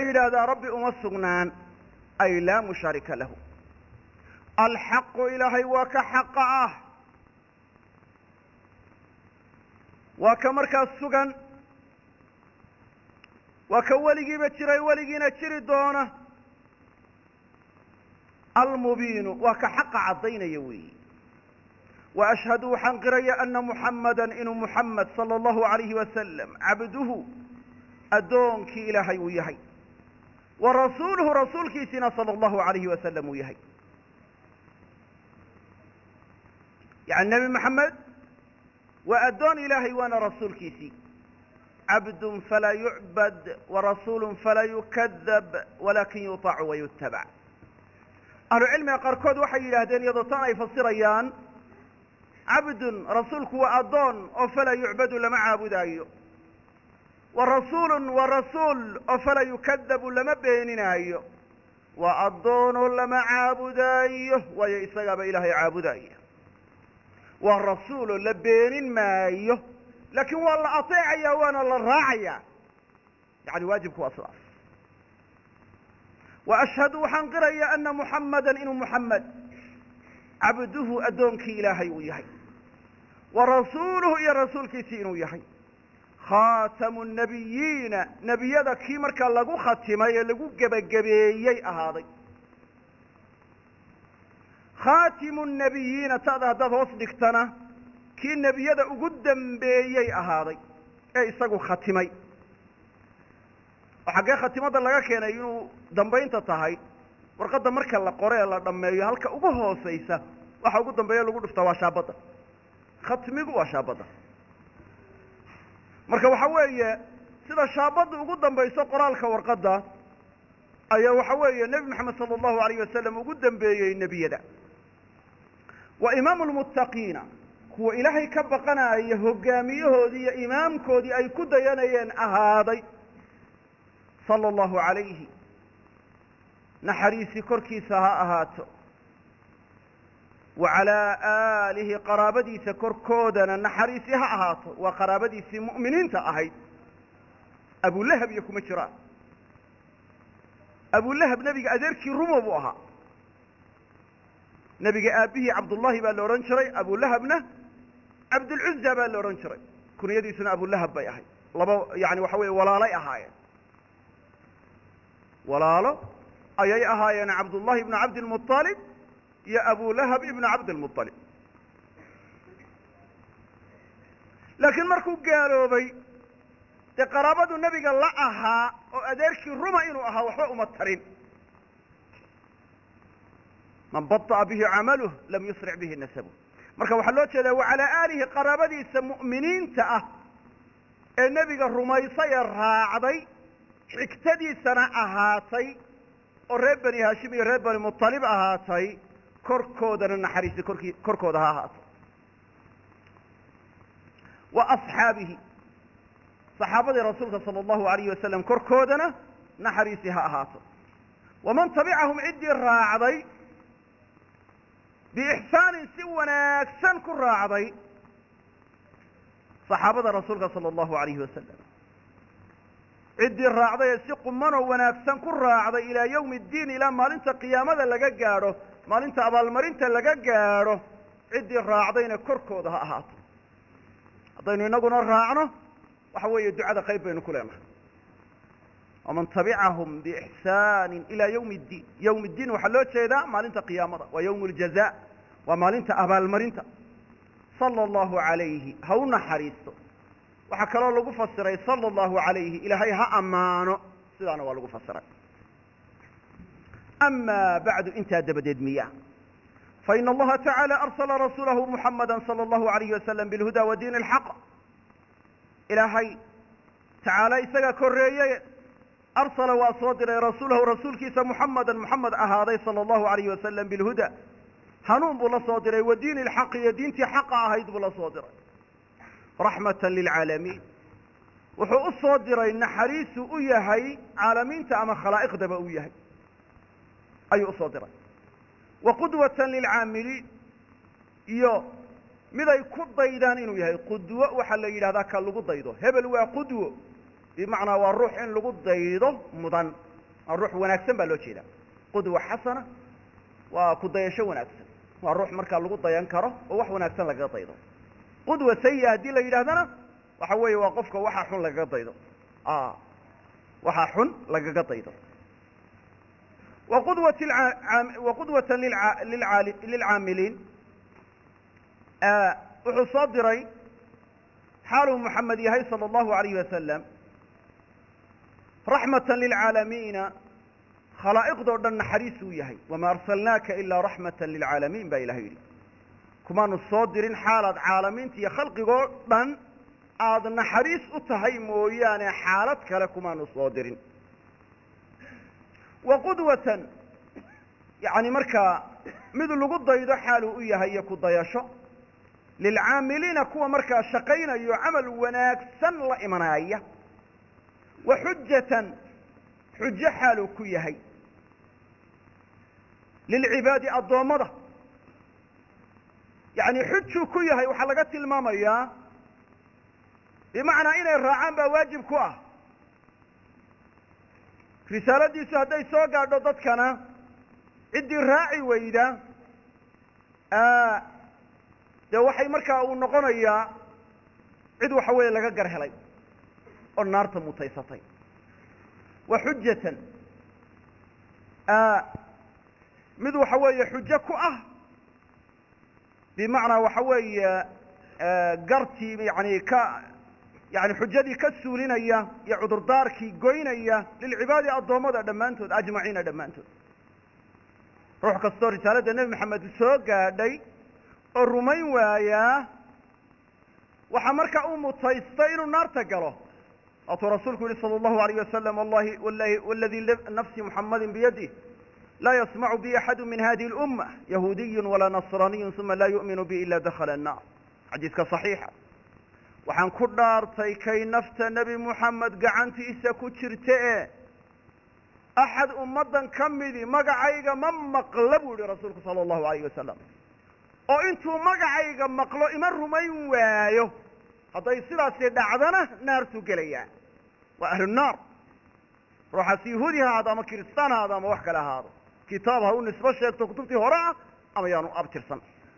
yidhaahdaa rabbi uma sugnaan ay laa mushaarika lahu. alxaqu ilaahay waa ka xaqa ah, waa ka markaas sugan, waa ka weligiiba jiray weligiina jiri doona. almubiinu waa ka xaqa caddaynaya weeyi. wa ashhadu waxaan qiraya ana muxammadan inuu muxamed sala allahu alayhi wasalam cabduhu addoonkii ilaahay uu yahay, wa rasuuluhu rasuulkiisiina sala allahu alayhi wasalam uu yahay. yani nebi maxamed waa addoon ilaahay waana rasuulkiisii. cabdun falaa yucbad warasuulun falaa yukadab walakin yutaacu wayutabac. ahlucilmiga qaarkood waxay yidhaahdeen iyadoo tan ay fasirayaan cabdun rasuulku waa addoon oo falaa yucbadu lama caabudaayo, wa rasuulun waa rasuul oo falaa yukadabu lama beeninaayo. waa addoonoo lama caabudaayo waayo isagaaba ilaahay caabudaya. waa rasuuloo la beenin maayo laakiin waa la ateecaya waana la raacaya. yani waajibku waa sidaas. wa ashhadu waxaan qiraya ana muxammadan inuu muxamed cabduhu addoonkii ilaahay uu yahay, wa rasuuluhu iyo rasuulkiisii inuu yahay. khaatamu nabiyiina nebiyada kii markaa lagu khatimay ee lagu gebagabeeyey ahaaday. khaatimu nabiyiina ta'da haddaad hoos dhigtana kii nebiyada ugu dambeeyey ahaaday ee isagu khatimay. oo xaggee khatimadda laga keenay inuu dambaynta tahay? warqadda marka la qoro ee la dhammeeyo halka ugu hoosaysa waxa ugu dambeeya lagu dhuftaa waa shaabadda. khatmigu waa shaabadda. marka waxa weeye sida shaabadda ugu dambayso qoraalka warqadda ayaa waxa weeye nebi maxamed sala allahu alayh wasalam ugu dambeeyey nebiyada. wa imaamu lmuttaqiina kuwa ilaahay ka baqanaya hogaamiyahoodii iyo imaamkoodii ay ku dayanayeen ahaaday sala allahu calayhi, naxariisi korkiisa ha ahaato. wa calaa aalihi qaraabadiisa korkoodana naxariisi ha ahaato. waa qaraabadiisii mu'miniinta ahayd. abulahab iyo kuma jiraan. abulahab nebiga adeerkii rumo buu ahaa. nebiga aabbihii cabdullahi baa la odhan jiray, abulahabna cabdulcuza baa la odhan jiray. kunyadiisuna abulahab bay ahayd. laba yani waxa weeye walaalay ahaayeen. walaalo ayay ahaayeen cabdullahi ibnu cabdilmuطalib iyo abulahab ibnu cabdilmuطalib. laakiin markuu gaaloobay dee qaraabadu nebiga la ahaa oo adeerkii ruma inuu ahaa waxba uma tarin. man baطa'a bihi camaluh lam yusric bihi nasabuh. marka waxaa loo jeedaa wa calaa aalihi qaraabadiisa mu'miniinta ah ee nebiga rumaysay ee raacday xigtadiisana ahaatay oo reer bani haashim iyo reer bani muطalib ahaatay korkoodana naxariisi korkooda ha ahaato. wa asxaabihi saxaabadii rasuulka sala allahu alayhi wasalam korkoodana naxariisi ha ahaato. waman tabicahum ciddii raacday biixsaanin si wanaagsan ku raacday saxaabada rasuulka sala allahu alayhi wasalam. ciddii raacday ee si qumanoo wanaagsan ku raacday ilaa yawmi ddiin, ilaa maalinta qiyaamada laga gaadho, maalinta abaalmarinta laga gaadho, ciddii raacdayna korkooda ha ahaato. haddaynu inaguna raacno waxa weeye ducada qayb baynu ku leenahay. waman tabicahum biixsaanin ilaa yawmi ddiin. yawm ddiin waxaa loo jeedaa maalinta qiyaamada, waa yawm ljaza, waa maalinta abaalmarinta. sala allahu calayhi ha u naxariisto. waxaa kaloo lagu fasiray sala allahu calayhi ilaahay ha ammaano, sidaana waa lagu fasiray. ama bacdu intaa dabadeed miya faina allaha tacaala arsala rasuulahu muxamada sala allahu alayhi wasalam bilhuda wa diin alxaq. ilaahay tacaala isagaa korreeyey arsala waa soo diray rasuulahu rasuulkiisa muxamadan muxamed ahaaday sala allahu alayhi wasalam bilhuda, hanuun buu la soo diray, wa diini alxaqi iyo diintii xaqa ahayd buu la soo diray. raxmatan lilcaalamiin wuxuu u soo diray naxariisu u yahay caalamiinta ama khalaa'iqdaba u yahay ayuu usoo diray. wa qudwatan lilcaamiliin iyo miday ku daydaan inuu yahay. qudwo waxaa la yidhahdaa ka lagu daydo. hebel waa qudwo bimacnaa waa ruux in lagu daydo mudan. الروح وناكسن بالو جيدا قدوة حسنة وكدايشة وناكسن والروح مركا لغو ضيان كره ووح وناكسن لغا ضيضو قدوة سيئة دي اللي يدهدنا وحوي وقفك وحا حن لغا ضيضو وحا حن لغا ضيضو وقدوة للعاملين وحصادري حال محمد يهي صلى الله عليه وسلم رحمة للعالمين خلائق دردن حريس يهي وما أرسلناك إلا رحمة للعالمين بإلهي كما نصادر حالة عالمين تي خلق دردن آذن حريس أتهي مويان حالتك لكما نصادر وقدوة يعني مركا مثل قد يدو حاله يهي يكو يشو للعاملين كوا مركا شقين يعمل وناكسن لإمناية وحجة حجة حاله كيهي للعباد الضوامضة يعني حجة كيهي وحلقات المامية بمعنى إن الرعام بواجب كواه رسالة دي سهدي سوقع دودتكنا عدي الراعي ويدا dee waxay markaa uu noqonayaa cid waxa weeye laga gar helay oo naarta mutaysatay wa xujjatan mid waxa weeye xujo ku ah bimacnaa waxa weeye gartii yani xujadii ka suulinaya iyo cudurdaarkii goynaya lilcibaadi addoommada dhammaantood ajmaciina dhammaantood ruux kastoo risaaladda nebi maxamed soo gaadhay oo rumayn waayaa waxa marka uu mutaystay inuu naarta galo atuu rasuulku yidhi sala allahu alayh wasalam waladii nafsi muxammadin biyadih laa yasmacu bi axadu min hadihi اlumma yahuudiyun walaa nasraniyun uma laa yu'minu bi ila dakhala annaar xadiiska saxiixa waxaan ku dhaartay kay nafta nebi muxamed gacantiisa ku jirta ee axad ummaddan ka midi magacayga ma maqla buu yihi rasuulku sala allahu alayh wasalam oo intuu magacayga maqlo ima rumayn waayo hadday sidaasi dhacdana naartuu gelayaa waa ahlu naar ruuxaas yahuudi ha ahaado ama kiristaan ha ahaado ama wax kale ahaado kitaab ha u nisbo sheegto kutubtii hore ah ama yaanu abtirsan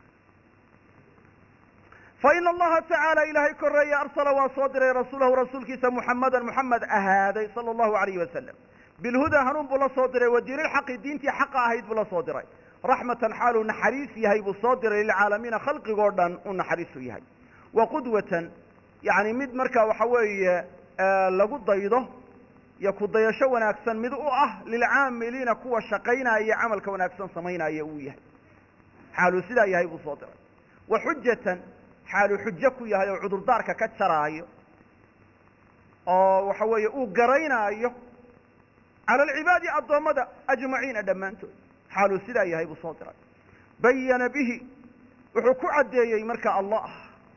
فإن الله تعالى إلهي كرية أرسل وصادر رسوله رسول كيسا محمد أهادي صلى الله عليه وسلم بالهدى هنون بلا صادر ودين الحق الدين تي حق أهيد بلا صادر رحمة حال نحريس يهي بصادر للعالمين خلق قردان ونحريس يهي وقدوة يعني مد مركا وحوي لقد ضيضه يكو ضيشو وناكسن مد للعاملين كوا شقينا أي عمل كوناكسن سمينا يويه حال سلا يهي بصادر وحجة حال حجك يهي عذر دارك كترايو وحوي قرينا أيه على العباد الضمد أجمعين أدمانتو حال سلا يهي بصادر بين به وحكو عدي مركا الله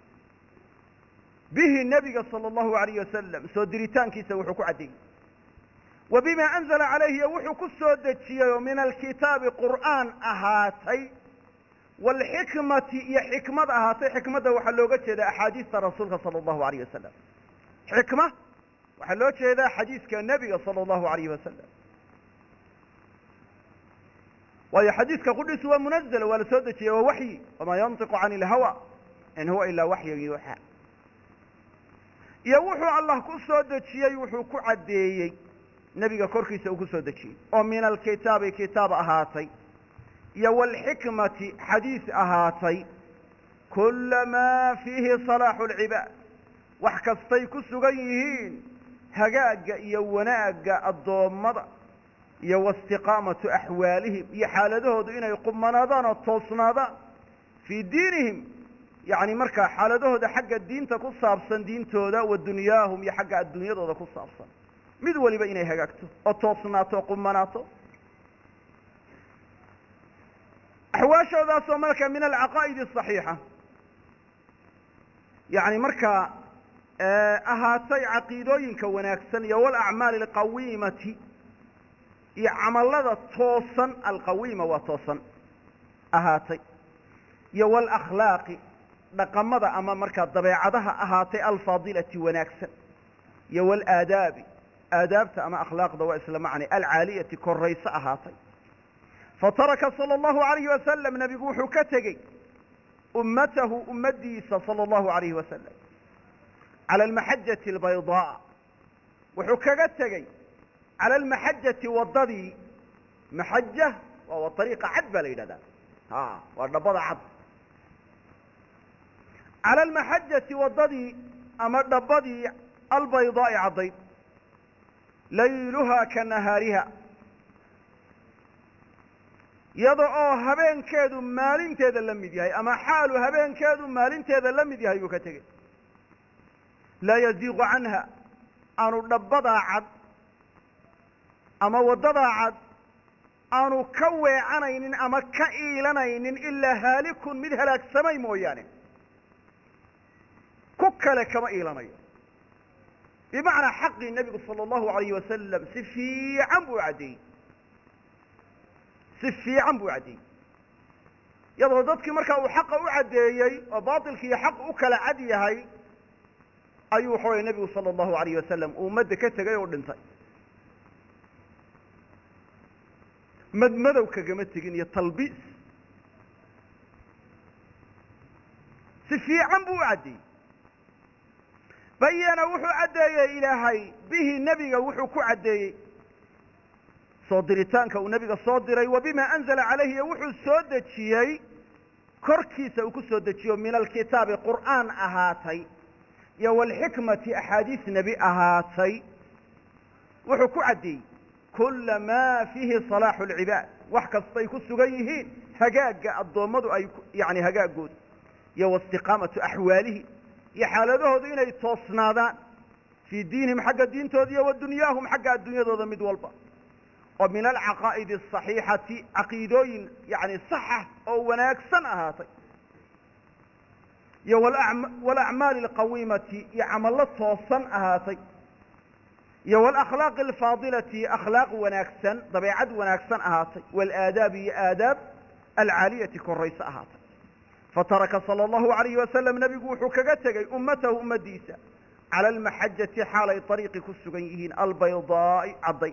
به النبي صلى الله عليه وسلم سودريتان كيسا وحكو عدي وبما أنزل عليه وحكو السودتي من الكتاب قرآن أهاتي والحكمة هي حكمة أهاتي حكمة وحلوغة إذا أحاديث رسولك صلى الله عليه وسلم حكمة وحلوغة إذا حديث كالنبي صلى الله عليه وسلم وهي حديث كقدس ومنزل ولسودتي ووحي وما ينطق عن الهوى إن هو إلا وحي يوحى يوحو الله كسودتي يوحو كعدي نبي كوركيس وكسودتي ومن الكتاب كتاب أهاتي يو الحكمة حديث أهاتي كل ما فيه صلاح العباد وحكستي كسغيهين هجاج يوناج الضمضة يو استقامة أحوالهم يحالده دون يقوم مناضان التوصناضان في دينهم يعني مركا حالده ده حق الدين تقص أبصن دين تودا والدنياهم يحق الدنيا ده قص أبصن مدولي بيني هجاكتو التوصناته وقوم مناطه أحواش ذا صومالك من العقائد الصحيحة يعني مركا أهاتي عقيدوين كوناكسن يو الأعمال القويمة يعمل لذا توصن القويمة وتوصن أهاتي يو الأخلاق نقمض أما مركا ضبيعتها أهاتي الفاضلة وناكسن يو الآداب aadaabta ama akhlaaqda waa isla macni alcaaliyati korayso ahaatay fataraka salى اllahu alayhi wasalam nebigu wuxuu ka tegey ummatahu ummadiisa salى اllahu alayhi wasalam cala almaxajati albaydaa wuxuu kaga tegey cala almaxajati waddadii maxaja waa ariiqa cad baa la yidhahdaa waa dhabbada cad cala almaxajati waddadii ama dhabbadii albaydaa'i caddayd layluhaa ka nahaariha iyada oo habeenkeedu maalinteeda la mid yahay ama xaalu habeenkeedu maalinteeda la mid yahay buu ka tegey laa yaziiqu canha aanu dhabbadaa cad ama waddadaa cad aanu ka weecanaynin ama ka iilanaynin ilaa haalikun mid halaagsamay mooyaane ku kale kama iilanayo bimacnaa xaqii nebigu sala allahu alayhi wasalam si fiican buu caddeeyey si fiican buu caddeeyey iyadoo dadkii markaa uu xaqa u caddeeyey oo baatilkiiyo xaq u kala cad yahay ayuu waxa weye nebigu sala allahu alayhi wasalam uu ummadda ka tegay oo dhintay madmadow kagama tegin iyo talbiis si fiican buu u caddeeyey bayana wuxuu caddeeyey ilaahay bihi nebiga wuxuu ku caddeeyey soo diritaanka uu nebiga soo diray wa bima anzala calayhi iyo wuxuu soo dejiyey korkiisa uu ku soo dejiyo min alkitaabi qur'aan ahaatay iyo walxikmati axaadiis nebi ahaatay wuxuu ku caddeeyey kula maa fiihi salaaxu alcibaad wax kastay ku sugan yihiin hagaagga addoommadu ay yani hagaagooda iyo waistiqaamatu axwaalihi iyo xaaladahooda inay toosnaadaan fii diinihim xagga diintooda iyo wa dunyaahum xagga adduunyadooda mid walba oo min alcaqaa'idi asaxiixati caqiidooyin yani saxa oo wanaagsan ahaatay iyo walacmaali alqawiimati iyo camallo toosan ahaatay iyo walakhlaaqi alfaadilati akhlaaq wanaagsan dabeecad wanaagsan ahaatay waalaadaabi iyo aadaab alcaaliyati korayso ahaatay fataraka sala allahu alayhi wasalam nebigu wuxuu kaga tegey ummatahu ummadiisa cala almaxajati xaalay ariiqi ku sugan yihiin albaydaa'i cadday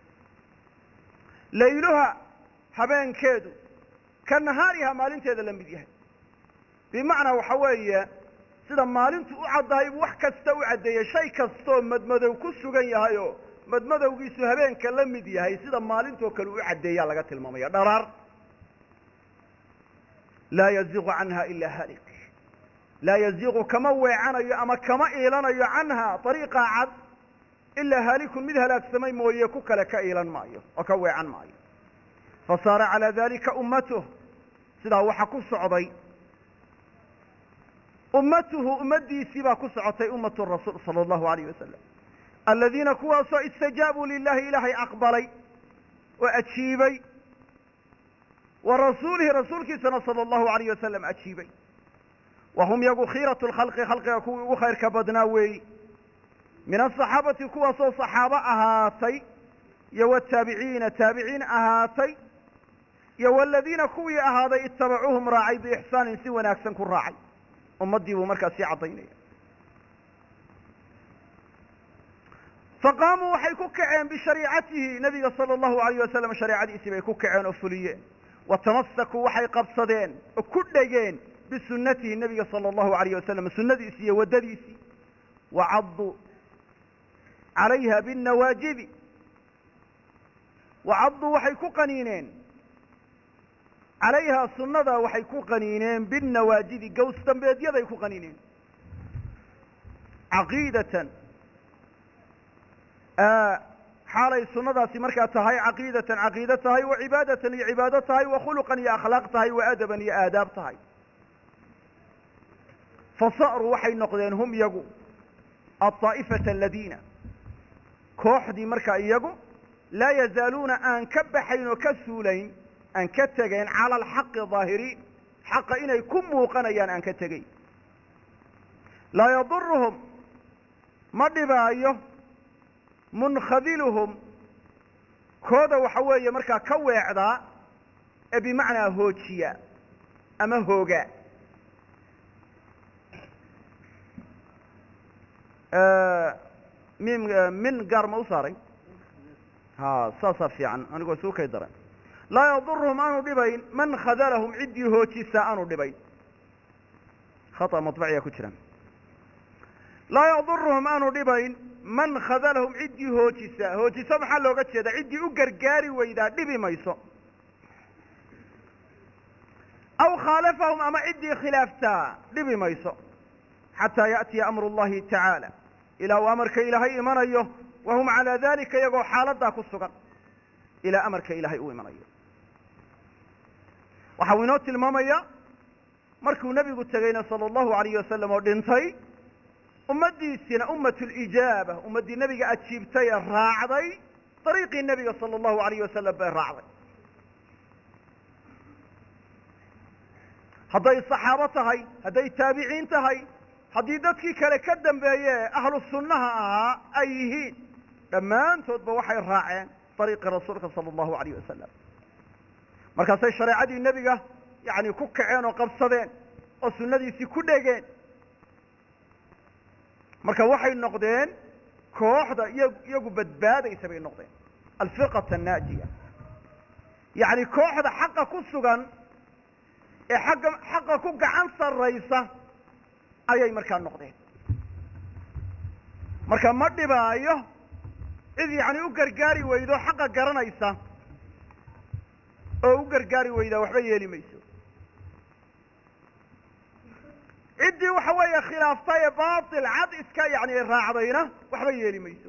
layluha habeenkeedu ka nahaariha maalinteeda la mid yahay bimacnaa waxa weeye sida maalintu u caddahay buu wax kasta u caddeeyey shay kastoo madmadow ku sugan yahay oo madmadowgiisu habeenka la mid yahay sida maalintoo kale u caddeeyaa laga tilmaamaya dharaar laa yaziiqu canha ilaa haalik laa yaziiqu kama weecanayo ama kama iilanayo canha ariiqaa cad ilaa haalikun mid halaagsamay mooye ku kale ka iilan maayo oo ka weecan maayo fasaara calaa dalika ummatuh sidaa waxa ku socday ummatuhu ummadiisii baa ku socotay ummatu rasuul sala allahu alayh wasalam aladiina kuwaasoo istajaabuu lilahi ilaahay aqbalay oo ajiibay wa rasuulihi rasuulkiisana sala allahu alayh wasalam ajiibay wa hum yagu khiiratu lkhalqi khalqiga kuwii ugu khayrka badnaa weeyi min asaxaabati kuwaasoo saxaabo ahaatay iyo wataabiciina taabiciin ahaatay iyo waladiina kuwii ahaaday itabacuuhum raacay biixsaanin si wanaagsan ku raacay ummaddii buu markaas sii caddaynaya faqaamuu waxay ku kaceen bishariicatihi nabiga sala allahu alayh wasalam shareecadiisii bay ku kaceen oo fuliyeen watamasakuu waxay qabsadeen oo ku dhegeen bisunatihi nabiga sala allahu alayh wasalam sunnadiisii iyo waddadiisii wacaduu calayha binnawaajibi wacaduu waxay ku qaniineen calayhaa sunnada waxay ku qaniineen binnawaajidi gaws dambeedyaday ku qaniineen caqiidatan xaalay sunnadaasi markaa tahay caqiidatan caqiido tahay wa cibaadatan iyo cibaado tahay wa khuluqan iyo akhlaaq tahay wa adaban iyo aadaab tahay fasa'ruu waxay noqdeen hum iyagu alطaa'ifata aladiina kooxdii markaa iyagu laa yazaaluuna aan ka baxayn oo ka suulayn aan ka tegayn cala alxaqi daahiriin xaqa inay ku muuqanayaan aan ka tegayn laa yaduruhum ma dhibaayo munkhadiluhum kooda waxa weeye markaa ka weecdaa ee bimacnaa hoojiya ama hooga min gaar ma u saaray saasaa fiican anigoo isuu kay daray laa yaduruhum aanu dhibayn man khadalahum ciddii hoojisa aanu dhibayn khata maطbaciya ku jiraan laa yaduruhum aanu dhibayn man khadalahum ciddii hoojisa maxaa looga jeedaa ciddii u gargaari weydaa dhibi mayso aw khaalafahum ama ciddii khilaaftaa dhibi mayso xataa ya'tiya amru اllahi tacaala ilaa uu amarka ilaahay imanayo wahum calaa dalika iyagoo xaaladdaa ku sugan ilaa amarka ilaahay uu imanayo waxa uu inoo tilmaamaya markuu nebigu tegeyna salى اllahu alayh wasalam oo dhintay ummaddiisina ummatu lijaaba ummaddii nebiga ajiibtay ee raacday dariiqii nebiga salى اllahu alayh wasalam bay raacday hadday saxaabo tahay hadday taabiciin tahay haddii dadkii kale ka dambeeye ahlu sunnaha ahaa ay yihiin dhammaantoodba waxay raaceen dariiqii rasuulka salى اllahu alayh wasalam markaasay shareecadii nebiga yani ku kaceen oo qabsadeen oo sunnadiisii ku dhegeen marka waxay noqdeen kooxda iyagu badbaadaysa bay noqdeen alfirqata annaajiya yani kooxda xaqa ku sugan ee xaqa ku gacan sarraysa ayay markaa noqdeen marka ma dhibaayo cid yani u gargaari weydo xaqa garanaysa oo u gargaari weydaa waxba yeeli mayso ciddii waxa weeye khilaaftay ee baatil cad iska yani raacdayna waxba yeeli mayso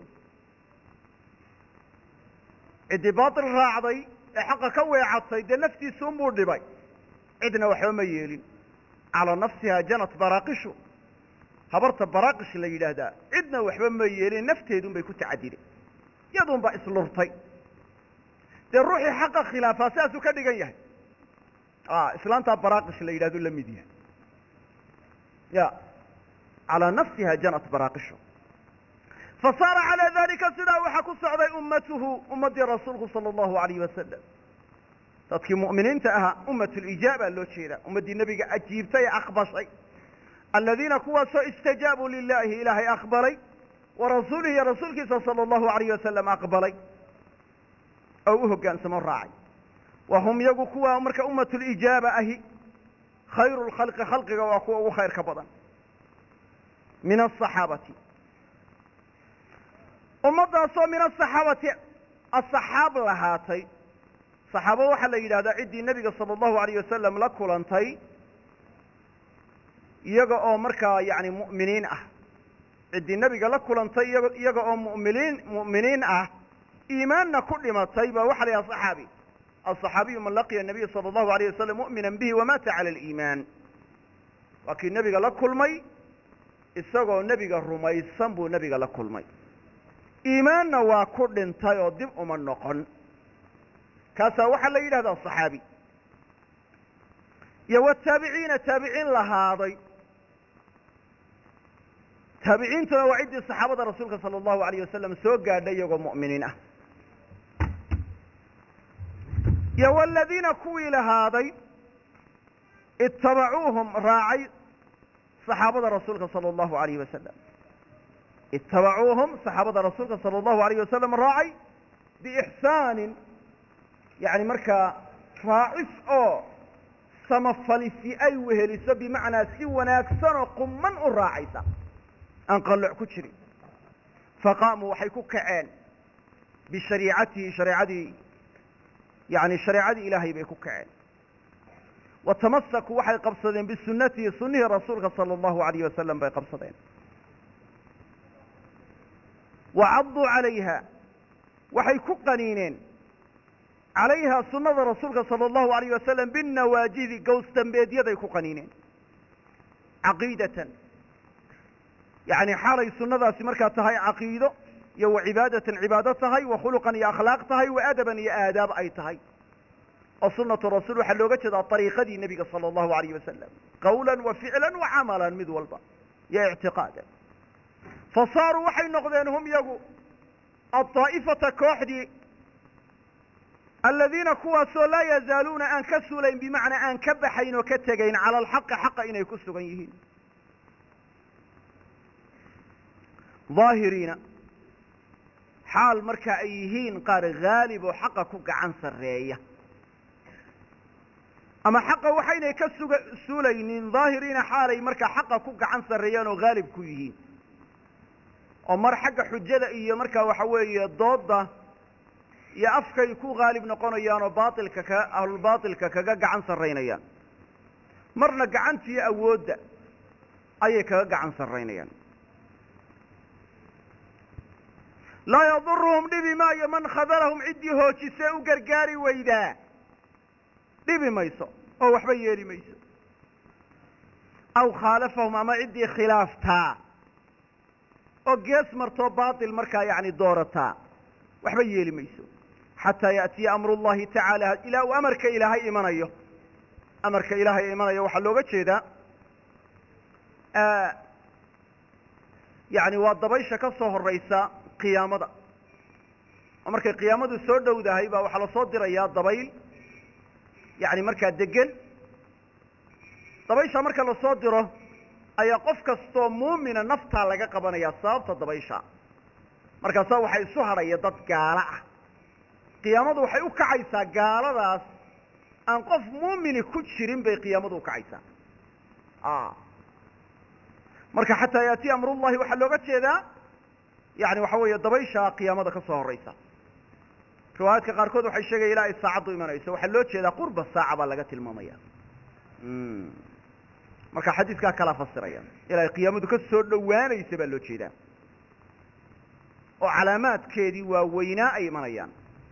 ciddii baatil raacday ee xaqa ka weecatay dee naftiisa unbuu dhibay cidna waxba ma yeelin calaa nafsiha janat baraaqishu habarta baraaqish la yidhaahdaa cidna waxba ma yeelin nafteedun bay ku tacadiday iyadun baa islurtay dee ruuxii xaqa khilaafaa sidaasuu ka dhigan yahay islaantaa baraaqish la yidhahdo la mid yahay ya calaa nafsiha janat baraaqishu fasaara calaa dalika sidaa waxaa ku socday ummatuhu ummaddii rasuulku sala allahu alayh wasalam dadkii mu'miniinta ahaa ummat lijaaba loo jeedaa ummaddii nebiga ajiibtay ee aqbashay aladiina kuwaasoo istajaabuu lilahi ilaahay aqbalay wa rasuulihi iyo rasuulkiisa sala allahu alayh wasalam aqbalay oo u hoggaansamo raacay wa hum yagu kuwa marka ummatu lijaaba ahi khayru lkhalqi khalqiga waa kuwa ugu khayrka badan min asaxaabati ummaddaasoo min asaxaabati asaxaab lahaatay saxaabo waxaa la yidhahdaa ciddii nebiga sala allahu alayh wasalam la kulantay iyaga oo markaa yani mu'miniin ah ciddii nebiga la kulantay iyaga oo mu'miniin ah iimaanna ku dhimatay baa waxa la yidhaha saxaabi aلصaxaabiyu man laqiya الnabiya salى الlahu عalيه wasalam mu'mina bihi wamata calى اliimaan waa kii nebiga la kulmay isagoo nebiga rumaysan buu nebiga la kulmay iimaanna waa ku dhintay oo dib uma noqon kaasaa waxaa la yidhahdaa صaxaabi iyo wataabiciina taabiciin lahaaday taabiciintuna waa ciddii saxaabada rasuulka salى الlahu عalيه wasalam soo gaadhay iyagoo mu'miniin ah iyo waladiina kuwii lahaaday itabacuuhum raacay saxaabada rasuulka salى الlahu alayh wasalam itabacuuhum saxaabada rasuulka salى الlahu alayh wasalam raacay biixsaanin yani markaa raacis oo samafalisi ay weheliso bimacnaa si wanaagsan oo quman u raacaysa aan qalooc ku jirin faqaamuu waxay ku kaceen bishariicatihi shareecadii yani shareecadii ilaahay bay ku kaceen watamasakuu waxay qabsadeen bisunatihi sunihii rasuulka salى الlahu alayh wasalam bay qabsadeen wacaduu calayha waxay ku qaniineen calayha sunada rasuulka salى الlahu alayh wasalam binawaajidi gowsdambeedyaday ku qaniineen caqiidatan yani xaalay sunadaasi markaa tahay caqiido iyo wacibaadatan cibaado tahay wa khuluqan iyo akhlaaq tahay wa adaban iyo aadaab ay tahay oo sunatu rasuul waxaa looga jeedaa ariiqadii nebiga salى الlahu alayh wasalam qawla wa ficla wa camala mid walba iyo ictiqaadan fasaaruu waxay noqdeen hum yagu aطaa'ifata kooxdii aladiina kuwaasoo laa yazaaluuna aan ka sulayn bimacnaa aan ka baxayn oo ka tegayn cala alxaqi xaqa inay ku sugan yihiin daahiriina xaal marka ay yihiin qaar haalib oo xaqa ku gacan sarreeya ama xaqa waxaynay ka suulaynin daahiriina xaalay markaa xaqa ku gacan sarreeyaan oo haalib ku yihiin oo mar xagga xujada iyo markaa waxa weeye doodda iyo afkay ku haalib noqonayaan oo baatilka ahlulbaatilka kaga gacan sarraynayaan marna gacantiiyo awoodda ayay kaga gacan sarraynayaan laa yaduruhum dhibi maayo man khadalahum ciddii hoojisee u gargaari weydaa dhibi mayso oo waxba yeeli mayso aw khaalafahum ama ciddii khilaaftaa oo gees martoo baatil markaa yacni doorataa waxba yeeli mayso xataa ya'tiya amru llahi tacaala ilaa uu amarka ilaahay imanayo amarka ilaahay imanayo waxaa looga jeedaa yani waa dabaysha ka soo horraysa qiyaamada oo markay qiyaamadu soo dhowdahay baa waxaa lasoo dirayaa dabayl yani markaa degan dabaysha marka lasoo diro ayaa qof kastoo muumina naftaa laga qabanayaa sababta dabaysha markaasaa waxaa isu hadhaya dad gaalo ah qiyaamadu waxay u kacaysaa gaaladaas aan qof muumini ku jirin bay qiyaamadu ukacaysaa marka xataa yaatiya amrullahi waxaa looga jeedaa yani waxa weeye dabaysha qiyaamada ka soo horraysa riwaayaadka qaarkood waxay sheegaya ilaa ay saacaddu imanayso waxaa loo jeedaa qurba saaca baa laga tilmaamaya marka xadiidkaa kala fasiraya ilaa ay qiyaamadu ka soo dhowaanaysa baa loo jeedaa oo calaamaadkeedii waaweynaa ay imanayaan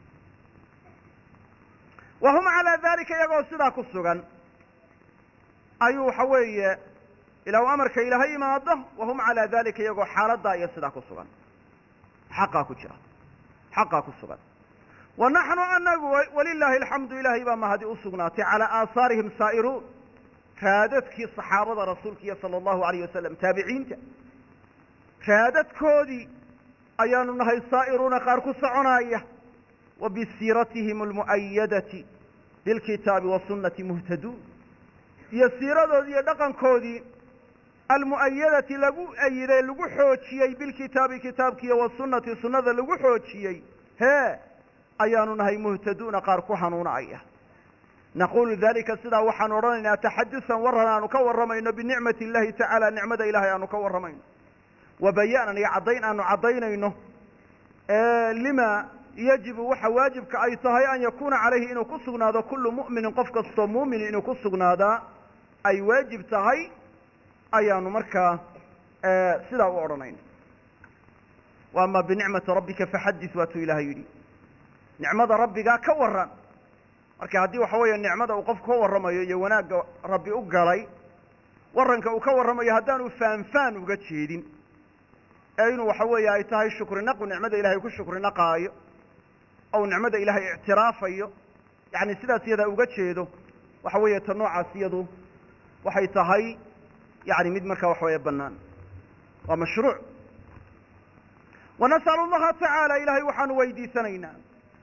wa hum calaa dalika iyagoo sidaa ku sugan ayuu waxa weeye ilaa uu amarka ilaahay imaado wahum calaa dalika iyagoo xaaladdaa iyo sidaa ku sugan xaqaa ku jira xaqaa ku sugan wa naxnu anagu walilaahi alxamdu ilaahay baa mahadi u sugnaatay calaa aahaarihim saa'iruun raadadkii saxaabada rasuulkiiyo sala allahu alayh wasalam taabiciinta raadadkoodii ayaanu nahay saa'iruuna qaar ku soconaaya wa bisiiratihim almu'ayadati bilkitaabi wasunnati muhtaduun iyo siiradoodii iyo dhaqankoodii almu'ayadati lagu ayiday lagu xoojiyey bilkitaabi kitaabkiiyo wasunnati sunnada lagu xoojiyey hee ayaanu nahay muhtaduuna qaar ku hanuunaya naqulu dalika sidaa waxaan odhanaynaa taxadusan warran aanu ka warramayno binicmati illahi tacaala nicmada ilahay aanu ka warramayno wa bayaanan iyo caddayn aanu caddaynayno lima yajibu waxa waajibka ay tahay an yakuuna calayhi inuu ku sugnaado kullu mu'minin qof kastoo mu'mini inuu ku sugnaadaa ay waajib tahay ayaanu markaa sidaa u odhanayna wa ama binicmati rabbika faxadis waatuu ilahay yidhi nicmada rabbigaa ka warran marka haddii waxa weeye nicmada uu qofku ka warramayo iyo wanaagga rabbi u galay warranka uu ka warramayo haddaanu faanfaan uga jeedin ee inuu waxa weeye ay tahay shukrinaqu nicmada ilahay ku shukrinaqaayo ou nicmada ilaahay ictiraafayo yani sidaas iyadaa uga jeedo waxa weeye ta noocaas iyadu waxay tahay yani mid markaa waxa weeye bannaan waa mashruuc wanas'alu allaha tacaala ilahay waxaanu weydiisanaynaa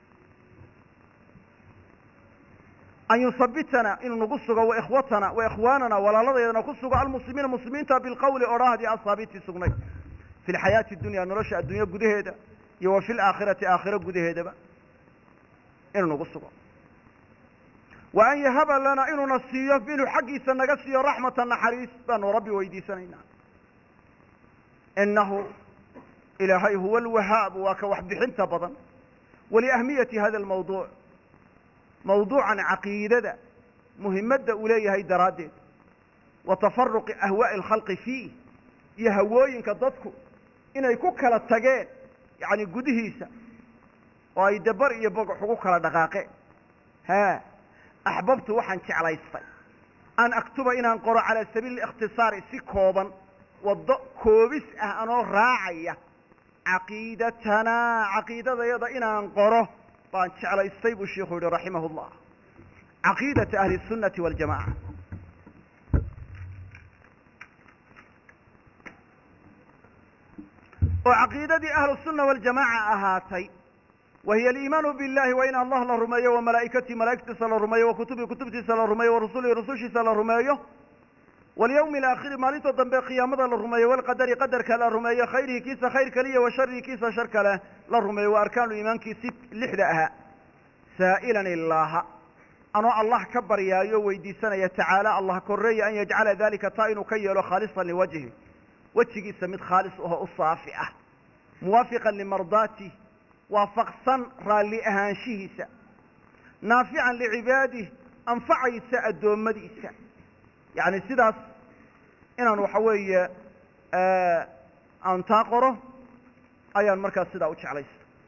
an yusabitana inuu nagu sugo waikhwatana waikhwaanana walaaladayadana ku sugo almuslimiina muslimiinta bilqawli odhahdii asaabiti sugnay fi lxayaati dunya nolosha addunya gudaheeda iyo wa fi laakhirati aakhiro gudaheedaba inuu nagu sugo wa an yahaba lana inuuna siiyo inuu xaggiisa naga siiyo raxmata naxariis baanu rabbi weydiisanaynaa inahu ilaahay huwa alwahaab waa ka waxbixinta badan waliahmiyati hada almawduuc mawduucan caqiidada muhimadda uu leeyahay daraaddeed wa tafaruqi ahwaa'i alkhalqi fiih iyo hawooyinka dadku inay ku kala tageen yani gudihiisa oo ay dabar iyo bogox ugu kala dhaqaaqeen axbabtu waxaan jeclaystay an aktuba inaan qoro calaa sabiili ikhtisaari si kooban waddo koobis ah anoo raacaya caqiidatanaa caqiidadayada inaan qoro baan jeclaystay buu sheikhu yihi raximah llah caqiidata ahli الsunati waاljamaca oo caqiidadii ahlu الsuna waاljamaca ahaatay wa hiya aliimaanu biاllahi wa in allah la rumeeyo wa malaa'ikatihi malaa'igtiisa la rumeeyo wa kutubihi kutubtiisa la rumeeyo wa rusulihi rusushiisa la rumeeyo واليوم الآخر مالين تضمبي قيامة للرمي والقدر قدر كلا رمي خيره كيس خير كلية وشره كيس شر كلا للرمي وأركان الإيمان كيس لحدها سائلا الله أنا الله كبر يا يويدي سنة يتعالى الله كري أن يجعل ذلك طائن كيل خالصا لوجهه وجهه سميت خالص وهو الصافئة موافقا لمرضاته وافقصا رالي أهانشيهسا نافعا لعباده أنفع يساء الدوم مديسا يعني سيداس إنا نوحوي أن تاقره أيان مركز سيدا وش عليه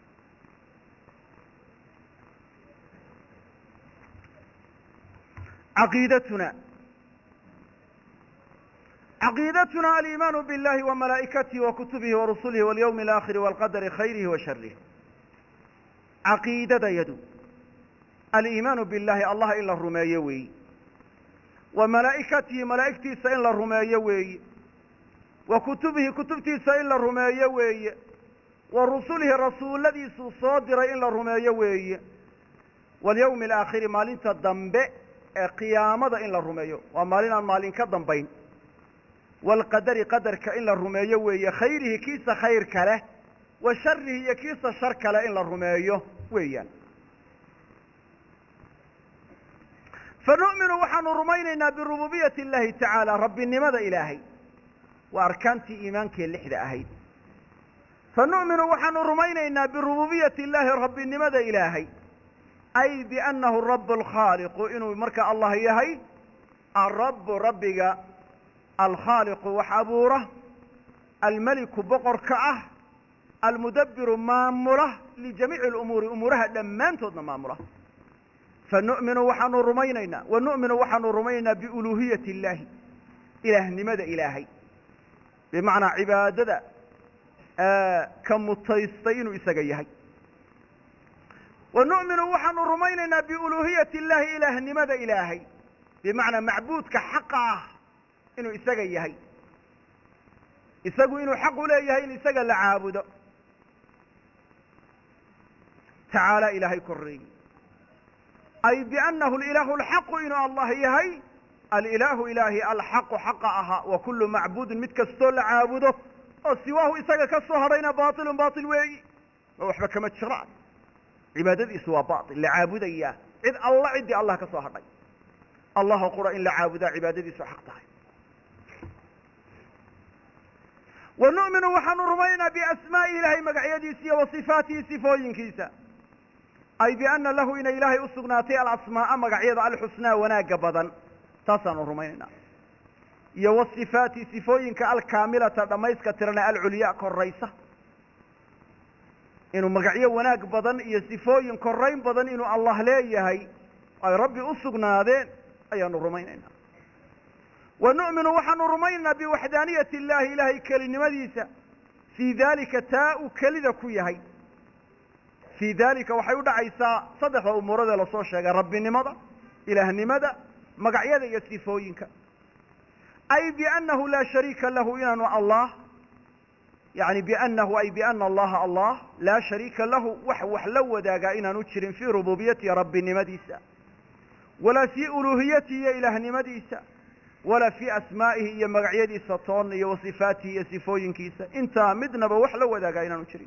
عقيدتنا الإيمان بالله وملائكته وكتبه ورسله واليوم الآخر والقدر خيره وشره عقيدة يدو الإيمان بالله الله إلا الرميوي وملائكته ملائكتي سإلا الرميوي وكتبه كتبتي سإلا الرميوي ورسله رسول الذي صادر إلا الرميوي واليوم الآخر مالين تدنب قيامة إلا الرميو ومالين مالين كدنبين والقدر قدر كإلا الرميوي خيره كيس خير كله وشره كيس شر كله إلا الرميو ويا فنؤمن وحن رميننا بربوبية الله تعالى رب النمذ إلهي وأركانت إيمانك اللحدة أهيد فنؤمن وحن رميننا بربوبية الله رب النمذ إلهي أي بأنه الرب الخالق إنه مركا الله يهي الرب ربك الخالق وحبوره الملك بقر كأه المدبر مامره لجميع الأمور أمورها دمان تودنا مامره فنؤمن وحن رميننا ونؤمن وحن رمينا بألوهية الله إله نمد إلهي بمعنى عبادة كمتيستين إساقيهي ونؤمن وحن رميننا بألوهية الله إله نمد إلهي بمعنى معبود كحقه إنه إساقيهي إساقو إنه حق ليهي إنه إساق لعابده تعالى إلهي كريم أي بأنه الإله الحق إنه الله يهي الإله إلهي الحق حقها وكل معبود متكستول عابده وسواه إساق كالصهرين باطل باطل وي ووحبك ما تشرع عبادة إسوا باطل لعابد إياه إذ الله عدي الله كالصهرين الله قرأ إن لعابد عبادة إسوا حقها ونؤمن وحن رمينا بأسماء إلهي مقعيديسية وصفاته صفوين كيسا أي بأن له إن إلهي أسقناتي الأسماء مقعيد الحسنى وناقبضا تصن رمينا يوصفات صفوين كالكاملة دميسك ترنا العلياء كالرئيسة إنه مقعيد وناقبضا يصفوين كالرئيم بضا إنه الله ليهي أي ربي أسقناتين أي أن رمينا ونؤمن وحن رمينا بوحدانية الله إلهي كلمة في ذلك تاء كلذا كيهي في ذلك وحيود عيسى صدح أمور ذا لصوشة ربي النمضة إله النمضة مقعيدا يسيفوينك أي بأنه لا شريك له إلا الله يعني بأنه أي بأن الله لا شريك له وحلو داقا إنا نتشر في ربوبية رب النمضة ولا في ألوهيته إله النمضة ولا في أسمائه يا مقعيدي سطون يا وصفاته يا صفوين كيسا انت مدنا بوحلا وذا قاينا نشري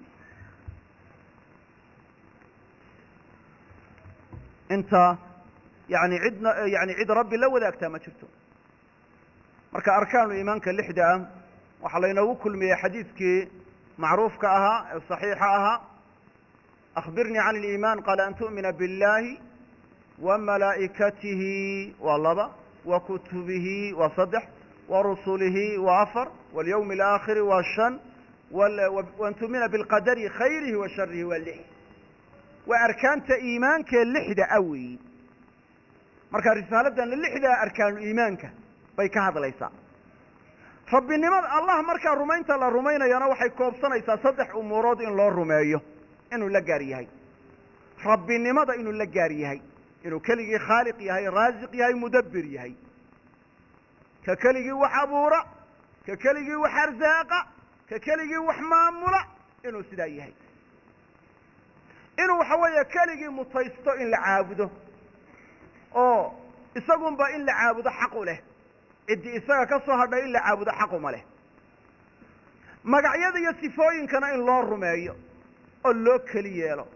انت يعني عد ربي لو ذا اكتا ما شفتم مركا أركان الإيمان كاللحدة وحلينا وكل مية حديثك معروف كأها صحيحة أخبرني عن الإيمان قال أن تؤمن بالله وملائكته والله وكتبه وصدح ورسله وعفر واليوم الآخر والشن وأن تؤمن بالقدر خيره وشره واللحي وأركان إيمانك اللحدة أوي مركا رسالة للحدة أركان إيمانك بيك هذا ليس ربي النمض الله مركا رمينت الله رمينا ينوحي كوبصنا يسا صدح أمورات إن الله رميه إنه لقاريهي ربي النمض إنه لقاريهي إنه كلي خالق يهي رازق يهي مدبر يهي ككلي وحبورة ككلي وحرزاقة ككلي وحماملة إنه سدا يهي إنه حوية كلي متيستو إن لعابده إساقون با إن لعابده حقه له ciddii isaga ka soo hadhay in la caabudo xaqu ma leh magacyada iyo sifooyinkana in loo rumeeyo oo loo keli yeelo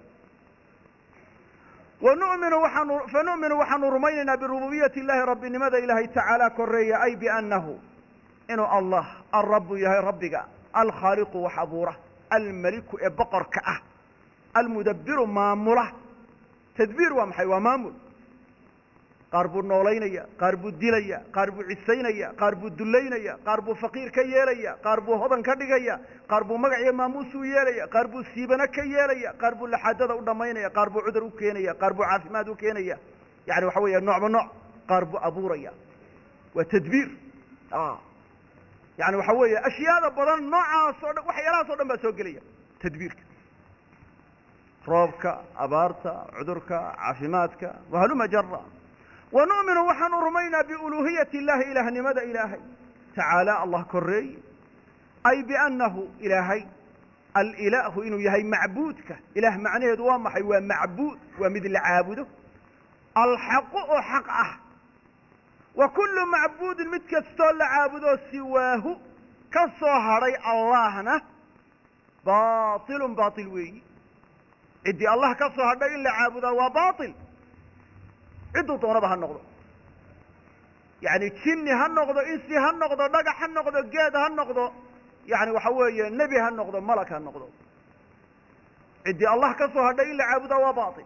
fanu'minu waxaanu rumaynaynaa birububiyati illahi rabbinimada ilaahay tacaala koreeya ay biannahu inuu allah alrabu yahay rabbiga alkhaaliqu wax abuura almeliku ee boqorka ah almudabbiru maamula tadbiir waa maxay waa maamul qaar buu noolaynaya qaar buu dilaya qaar buu cisaynaya qaar buu dullaynaya qaar buu faqiir ka yeelaya qaar buu hodan ka dhigaya qaar buu magac iyo maamuus u yeelaya qaar buu siibana ka yeelaya qaar buu laxaadada u dhammaynaya qaar buu cudur u keenaya qaar buu caafimaad u keenaya yani waxa weeye noocba nooc qaar buu abuuraya waa tadbiir yani waxa weeye ashyaada badan noocaas oo dhan waxyaalahaas o dhan baa soo gelaya tadbiirka roobka abaarta cudurka caafimaadka wahaluma jara wanu'minu waxaanu rumaynaa biuluuhiyati illahi ilaahnimada ilaahay tacaala allah koreeye ay biannahu ilaahay alilaahu inuu yahay macbuudka ilaah macnaheedu waa maxay waa macbuud waa mid la caabudo alxaqu oo xaq ah wa kullu macbuudin mid kastoo la caabudo siwaahu ka soo hadhay allahna baatilun baatil weeyi ciddii allah ka soo hadhay in la caabudaa waa baatil cidduu doonaba ha noqdo yani jinni ha noqdo insi ha noqdo dhagax ha noqdo geed ha noqdo yani waxa weeye nebi ha noqdo malag ha noqdo ciddii allah ka soo hadhay in la caabudaa waa baatil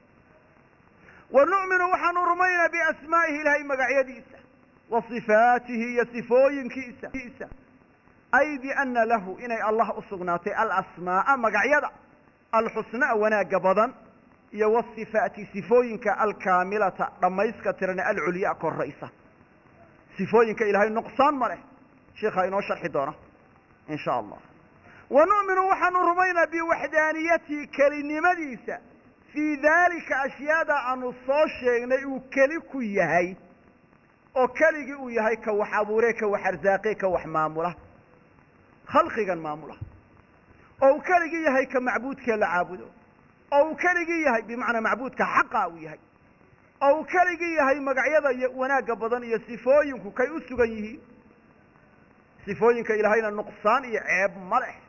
wanu'minu waxaanu rumaynaa biasmaa'ihi ilaahay magacyadiisa wa sifaatihi iyo sifooyinkiisa ay biana lahu inay allah u sugnaatay alasmaa'a magacyada alxusnaa wanaagga badan iyo wasifaati sifooyinka alkaamilata dhammayska tirane alculyaa koraysa sifooyinka ilaahay nuqsaan ma leh sheikhaa inoo sharxi doona in sha allah wanu'minu waxaanu rumaynaa biwaxdaaniyatihi kelinimadiisa fii daalika ashyaada aanu soo sheegnay uu keli ku yahay oo keligii uu yahay ka wax abuure ka wax arsaaqe ka wax maamula khalqigan maamula oo uu keligii yahay ka macbuudkee la caabudo oo uu keligii yahay bimacnaa macbuudka xaqa uu yahay oo uu keligii yahay magacyada iyo wanaagga badan iyo sifooyinku kay u sugan yihiin sifooyinka ilaahayna nuqsaan iyo ceeb ma leh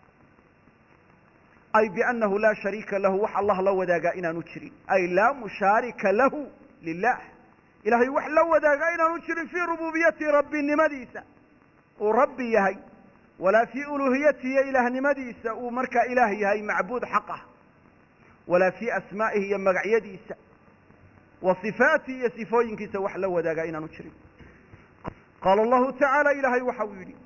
ay biannahu laa shariika lahu wax allah la wadaagaa inaanu jirin ay laa mushaarika lahu lilah ilahay wax la wadaagaa inaanu jirin fii rububiyatihi rabbinimadiisa uu rabbi yahay walaa fii uluuhiyatihi iyo ilaahnimadiisa uu markaa ilaah yahay macbuud xaq ah walaa fii asmaa'ihi iyo magacyadiisa wa sifaatihi iyo sifooyinkiisa wax la wadaagaa inaanu jirin qaala allahu tacaala ilaahay waxa uu yidhi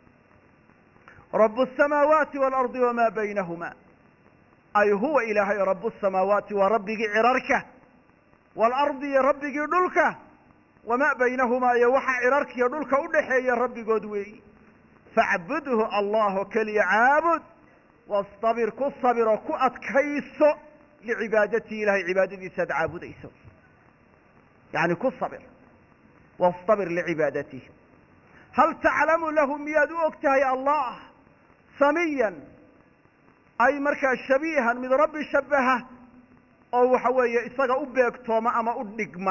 rabu الsamaawaati waalardi wamaa baynahuma ay huwa ilaahay rabu الsamaawaati waa rabbigii cirarka waalardi iyo rabbigii dhulka wamaa baynahumaa iyo waxa cirarka iyo dhulka udhaxeeya rabbigood weeyi facbudhu allah oo keliya caabud wastabir ku sabir oo ku adkayso licibaadatihi ilahay cibaadadiisa ad caabudayso yani ku sabir wastabir licibaadatihi hal taclamu lahu miyaad u og tahay allah samiyan ay markaa shabiihan mid rabbi shabaha oo waxa weeye isaga u beegtooma ama u dhigma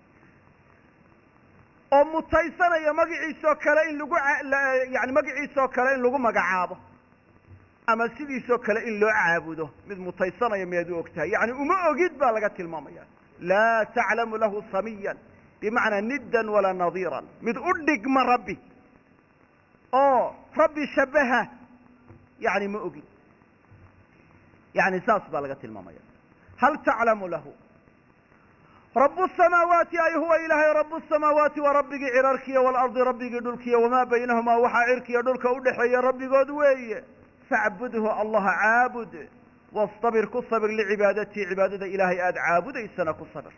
oo mutaysanaya magaciisoo kale in lagu yani magaciisoo kale in lagu magacaabo ama sidiisoo kale in loo caabudo mid mutaysanaya miyaad u og tahay yani uma ogid baa laga tilmaamaya laa taclamu lahu samiyan bimacnaa niddan walaa nadiiran mid u dhigma rabbi oo rabbi shabaha yani ma ogid yani saas baa laga tilmaamaya hal taclamu lahu rabu الsamaawaati ay huwa ilaahay rabu الsamaawaati waa rabbigii cirarkiya waalardi rabbigii dhulkiya wamaa baynahumaa waxaa cirkiya dhulka udhaxeeya rabbigood weeye facbudhu allaha caabud wastabir ku sabir licibaadatihi cibaadada ilaahay aada caabudaysana ku sabir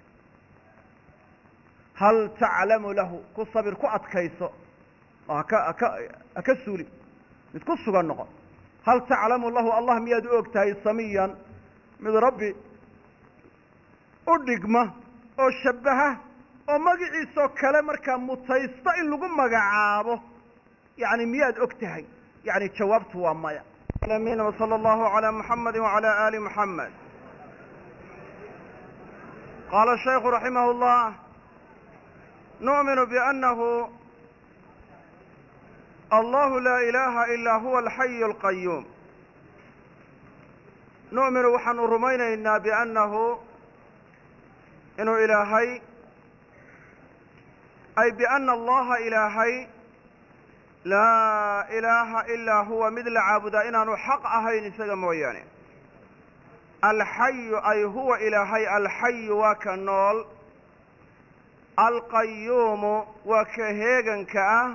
hal taclamu lahu ku sabir ku adkayso haka suuli mid ku sugan noqon hal taclamu lahu allah miyaad u og tahay samiyan mid rabbi u dhigma oo shabaha oo magaciisoo kale markaa mutaysta in lagu magacaabo yani miyaad og tahay yani jawaabtu waa maya alamin wsala allahu calaa muxamadi wacala ali muxamed qaala shayku raximah llah nu'minu biannahu الله لا إله إلا هو الحي القيوم نؤمن وحن رمينا بأنه إنه إلهي أي بأن الله إلهي لا إله إلا هو مثل عابد إنه حق أهين سجمويانه الحي أي هو إلهي الحي وكنول القيوم وكهيجن كأه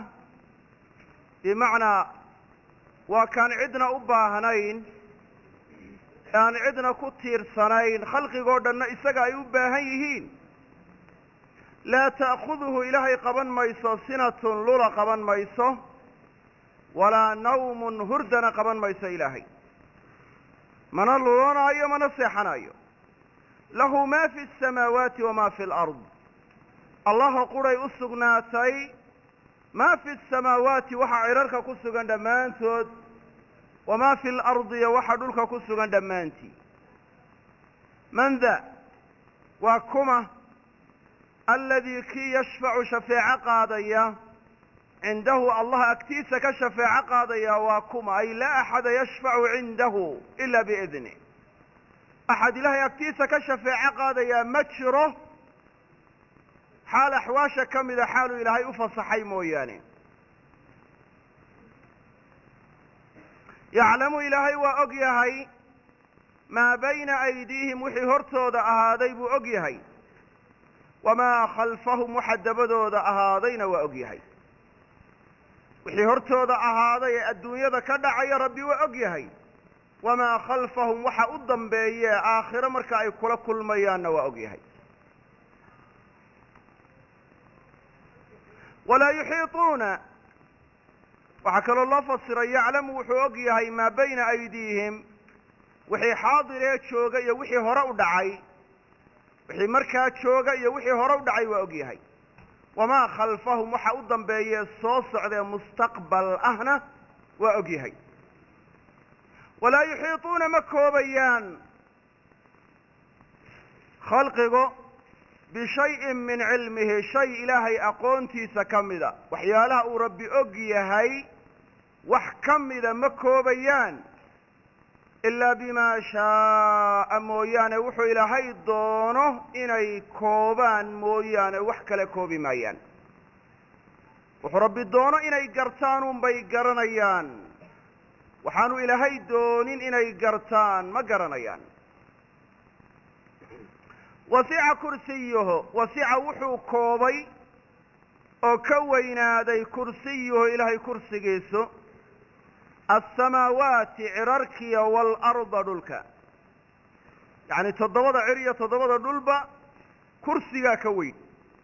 بمعنى وكان عندنا أباهنين يعني عندنا كتير سنين خلقي قدرنا إسقى أباهيهين لا تأخذه إلهي قبن ميسو سنة لولا قبن ميسو ولا نوم هردنا قبن ميسو إلهي من اللونا أيو من السيحنا أيو له ما في السماوات وما في الأرض الله قرأي أسقناتي ما في السماوات وحا عرارك كسوغان دمانتود وما في الأرض وحا دولك كسوغان دمانتي من ذا وكما الذي كي يشفع شفاعة قاضية عنده الله أكتيس كشفاعة قاضية وكما أي لا أحد يشفع عنده إلا بإذنه أحد الله أكتيس كشفاعة قاضية متشره حال أحواشا كم إذا حالوا إلهي أفصحي موياني يعلم إلهي وأقيهي ما بين أيديهم وحي هرتود أهادي بأقيهي وما خلفهم محدبدود أهادين وأقيهي وحي هرتود أهادي الدنيا كدع يا ربي وأقيهي وما خلفهم وحا أضم بي آخر مركا كل ميان وأقيهي ولا يحيطون وحكى الله فصير يعلم وحوقيهي ما بين أيديهم وحي حاضر شوقي وحي هرأ دعي وحي مركات شوقي وحي هرأ دعي وأقيهي وما خلفهم وحا أضم بي الصوص على مستقبل أهنا وأقيهي ولا يحيطون مكوبيان خلقه بشيء من علمه شيء إلهي أقونتي سكمدا وحيالها ربي أقيهي وحكمدا مكوبيان إلا بما شاء مويان وحو إلهي دونه إني كوبان مويان وحكال كوبي مايان وحو ربي دونه إني قرتان بيقرنيان وحانو إلهي دونين إني قرتان ما قرنيان وسع كرسيه وسع وحو كوبي او كوينادي كرسيه إلهي كرسي جيسو السماوات عرركيا والأرض دلك يعني تضبط عرية تضبط دلبة كرسيها كوين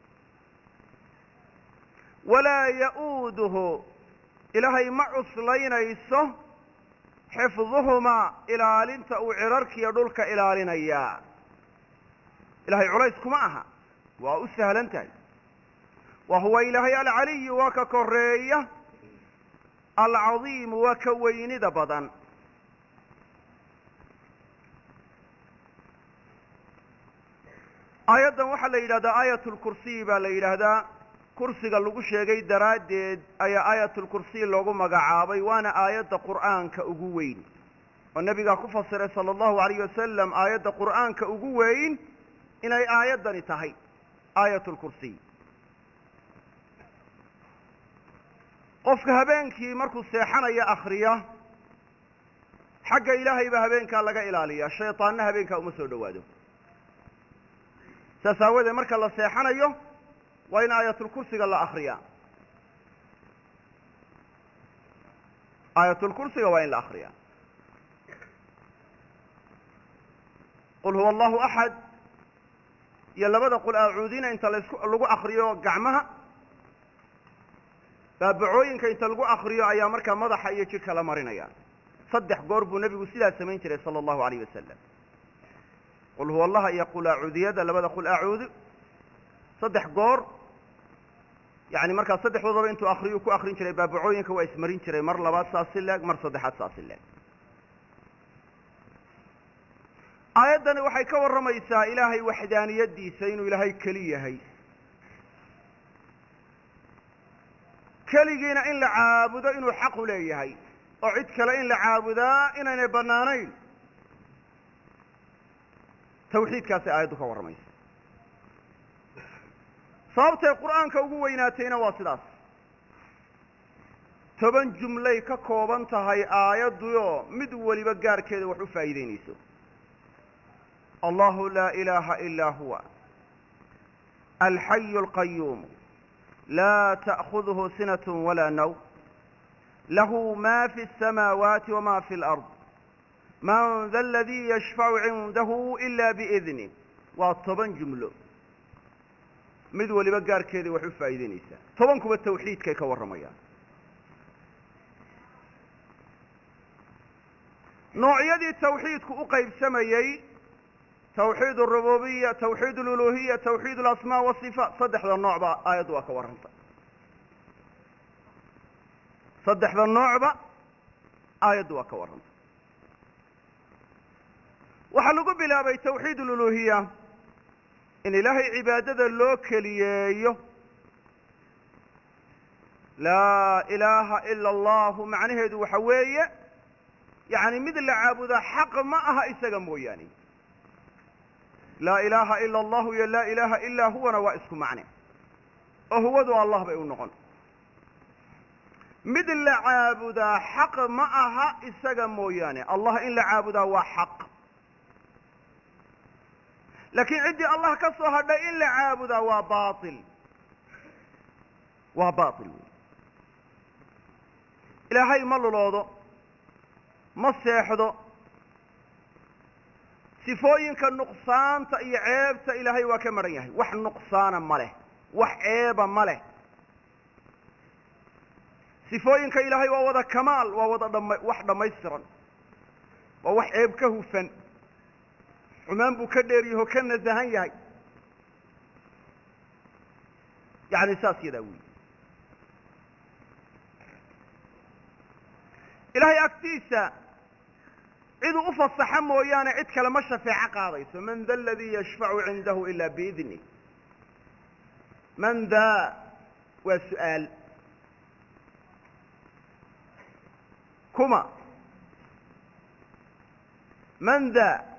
ولا يؤوده إلهي معص لينيسه حفظهما إلى لنت أو عرركيا دلك إلى لنيا إلهي عليسكم معها وأسهل أنت وهو إلهي العلي وككرية العظيم وكوين دبضا آيات وحل إلى آية الكرسي بالإله هذا كرسي قال لقو شيء درادد آية الكرسي لقو مقعابي وانا آيات القرآن كأقوين والنبي قال كفصر صلى الله عليه وسلم آيات القرآن كأقوين إن أي آيات داني تهي آية الكرسي قفك هبينكي مركو السيحان يا أخرية حق إلهي بهبينك لقى إلالية الشيطان هبينك أمسو دوادو تساوي ذي مركا الله سيحان أيوه وإن آية الكرسي قال أخرية آية الكرسي وإن الأخرية قل هو الله أحد يلا بدأ قل أعوذين انت لقو أخريو قعمها فابعوينك انت لقو أخريو أيام مركا مضح أيشيك لمرين أيام صدح قرب النبي وسيلة سمين تري صلى الله عليه وسلم قل هو الله يقول أعوذ يدا لبدا قل أعوذ صدح قور يعني مركا صدح وضر انتو أخريو كو أخرين تري بابعوينك واسمرين تري مر لبات ساسلك مر صدحات ساسلك آيادنا waxay ka waramaysaa ilaahay waxdaaniyadiisa inuu ilaahay kaliya yahay keligiina in la caabudo inuu xaq u leeyahay oo cid kale in la caabudaa inaynay bannaanayn tawxiidkaasi aayaddu ka warramaysa sababtay qur'aanka ugu weynaatayna waa sidaas 10 jumlay ka kooban tahay aayadduoo mid weliba gaarkeeda wax u faa'iidaynayso allahu laa ilaaha ilaa huwa alxayu alqayuum laa ta'khudhu sinatun walaa nawm lahu ma fi الsamaawaati wama fi اlأrض man da aladii yashfacu cindahu ila biidnih waa 10 jumlo mid waliba gaarkeedii wax u faa'iidaynaysaa 10 kuba tawxiidkay ka warramayaan noocyadii tawxiidku u qaybsamayey tawxiid arububiya tawxiid aluluhiya tawxiid alasmaa wasifaat saddexda noocba aayaddu waa ka warrantay saddexda noocba aayaddu waa ka warrantay waxaa lagu bilaabay tawxiid aluluhiya in ilaahay cibaadada loo keliyeeyo laa ilaaha ila allahu macnaheedu waxa weeye yacni mid la caabudaa xaq ma aha isaga mooyaane laa ilaaha ila allahu iyo laa ilaaha ilaa huwana waa isku macne oo huwadu allah bay u noqon mid la caabudaa xaq ma aha isaga mooyaane allah in la caabudaa waa xaq laakiin ciddii allah ka soo hadhay in la caabudaa waa baatil waa baatil ilaahay ma luloodo ma seexdo sifooyinka nuqsaanta iyo ceebta ilaahay waa ka maran yahay wax nuqsaana ma leh wax ceeba ma leh sifooyinka ilaahay waa wada kamaal waa wada wax dhammaystiran waa wax ceeb ka hufan xumaan buu ka dheer yaho ka nasahan yahay yacni saas yadaa weyi ilaahay agtiisa ciduu u fasaxa mooyaane cid kale ma shafeeco qaadayso man da aladii yashfacu cindahu ila biidnih man daa waa su'aal kuma man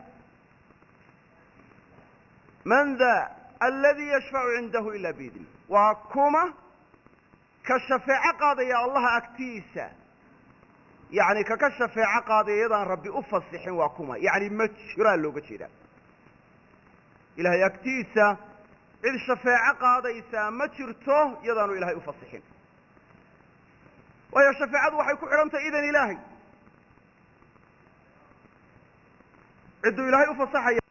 da aladii yashfacu cindahu ila biidnih waa kuma ka shafeeco qaadaya allaha agtiisa yacni kaka shafeeco qaadaya iyadaan rabbi u fasixin waa kuma yacni ma jiraa looga jeedaa ilahay agtiisa cid shafeeco qaadaysaa ma jirto iyadaanu ilahay u fasixin waayo shafeecadu waxay ku xidhan tahay idan ilaahay cidduu ilaahay u fasaxaya